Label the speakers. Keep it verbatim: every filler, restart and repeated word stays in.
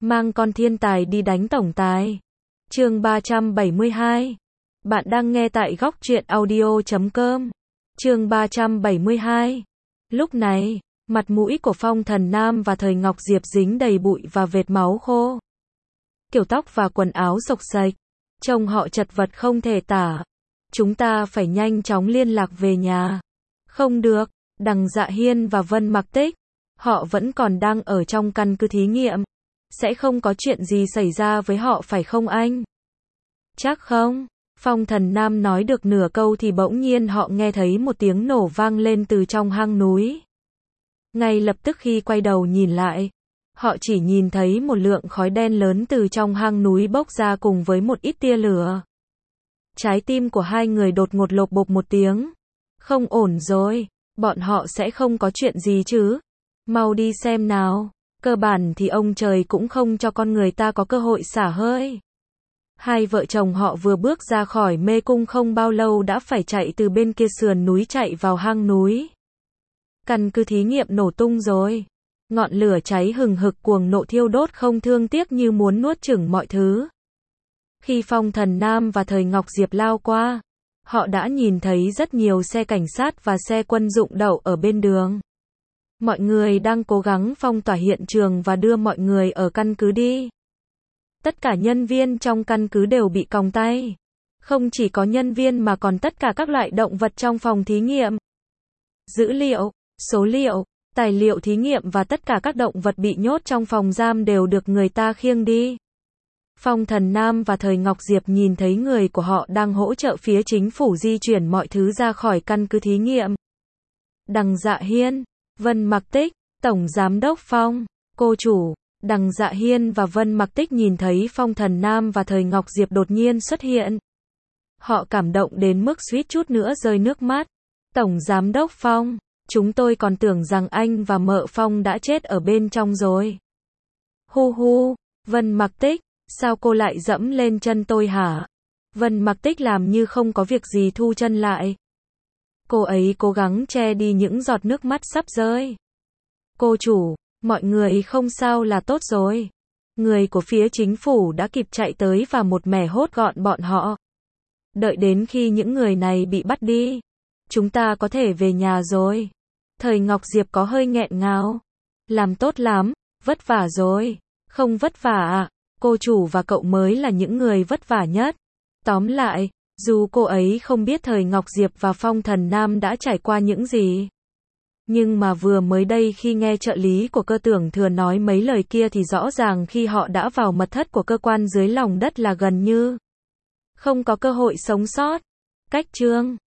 Speaker 1: mang con thiên tài đi đánh tổng tài. Chương ba trăm bảy mươi hai. Bạn đang nghe tại góc truyện audio chấm com. Chương ba trăm bảy mươi hai. Lúc này, mặt mũi của Phong Thần Nam và Thời Ngọc Diệp dính đầy bụi và vệt máu khô. Kiểu tóc và quần áo xộc xệch, trông họ chật vật không thể tả. Chúng ta phải nhanh chóng liên lạc về nhà. Không được, Đằng Dạ Hiên và Vân Mặc Tích, họ vẫn còn đang ở trong căn cứ thí nghiệm. Sẽ không có chuyện gì xảy ra với họ phải không anh? Chắc không? Phong Thần Nam nói được nửa câu thì bỗng nhiên họ nghe thấy một tiếng nổ vang lên từ trong hang núi. Ngay lập tức khi quay đầu nhìn lại, họ chỉ nhìn thấy một lượng khói đen lớn từ trong hang núi bốc ra cùng với một ít tia lửa. Trái tim của hai người đột ngột lộp bộp một tiếng. Không ổn rồi, bọn họ sẽ không có chuyện gì chứ? Mau đi xem nào. Cơ bản thì ông trời cũng không cho con người ta có cơ hội xả hơi. Hai vợ chồng họ vừa bước ra khỏi mê cung không bao lâu đã phải chạy từ bên kia sườn núi chạy vào hang núi. Căn cứ thí nghiệm nổ tung rồi. Ngọn lửa cháy hừng hực cuồng nộ thiêu đốt không thương tiếc như muốn nuốt chửng mọi thứ. Khi Phong Thần Nam và Thời Ngọc Diệp lao qua, họ đã nhìn thấy rất nhiều xe cảnh sát và xe quân dụng đậu ở bên đường. Mọi người đang cố gắng phong tỏa hiện trường và đưa mọi người ở căn cứ đi. Tất cả nhân viên trong căn cứ đều bị còng tay. Không chỉ có nhân viên mà còn tất cả các loại động vật trong phòng thí nghiệm. Dữ liệu, số liệu, tài liệu thí nghiệm và tất cả các động vật bị nhốt trong phòng giam đều được người ta khiêng đi. Phong Thần Nam và Thời Ngọc Diệp nhìn thấy người của họ đang hỗ trợ phía chính phủ di chuyển mọi thứ ra khỏi căn cứ thí nghiệm. Đằng Dạ Hiên, Vân Mặc Tích, Tổng Giám đốc Phong, cô chủ. Đằng Dạ Hiên và Vân Mặc Tích nhìn thấy Phong Thần Nam và Thời Ngọc Diệp đột nhiên xuất hiện. Họ cảm động đến mức suýt chút nữa rơi nước mắt. Tổng Giám đốc Phong, chúng tôi còn tưởng rằng anh và mợ Phong đã chết ở bên trong rồi. Hu hu, Vân Mặc Tích, sao cô lại dẫm lên chân tôi hả? Vân Mặc Tích làm như không có việc gì thu chân lại. Cô ấy cố gắng che đi những giọt nước mắt sắp rơi. Cô chủ, mọi người không sao là tốt rồi. Người của phía chính phủ đã kịp chạy tới và một mẻ hốt gọn bọn họ. Đợi đến khi những người này bị bắt đi, chúng ta có thể về nhà rồi. Thời Ngọc Diệp có hơi nghẹn ngào. Làm tốt lắm, vất vả rồi. Không vất vả à, cô chủ và cậu mới là những người vất vả nhất. Tóm lại, dù cô ấy không biết Thời Ngọc Diệp và Phong Thần Nam đã trải qua những gì. Nhưng mà vừa mới đây khi nghe trợ lý của cơ tưởng thừa nói mấy lời kia thì rõ ràng khi họ đã vào mật thất của cơ quan dưới lòng đất là gần như không có cơ hội sống sót. Cách chương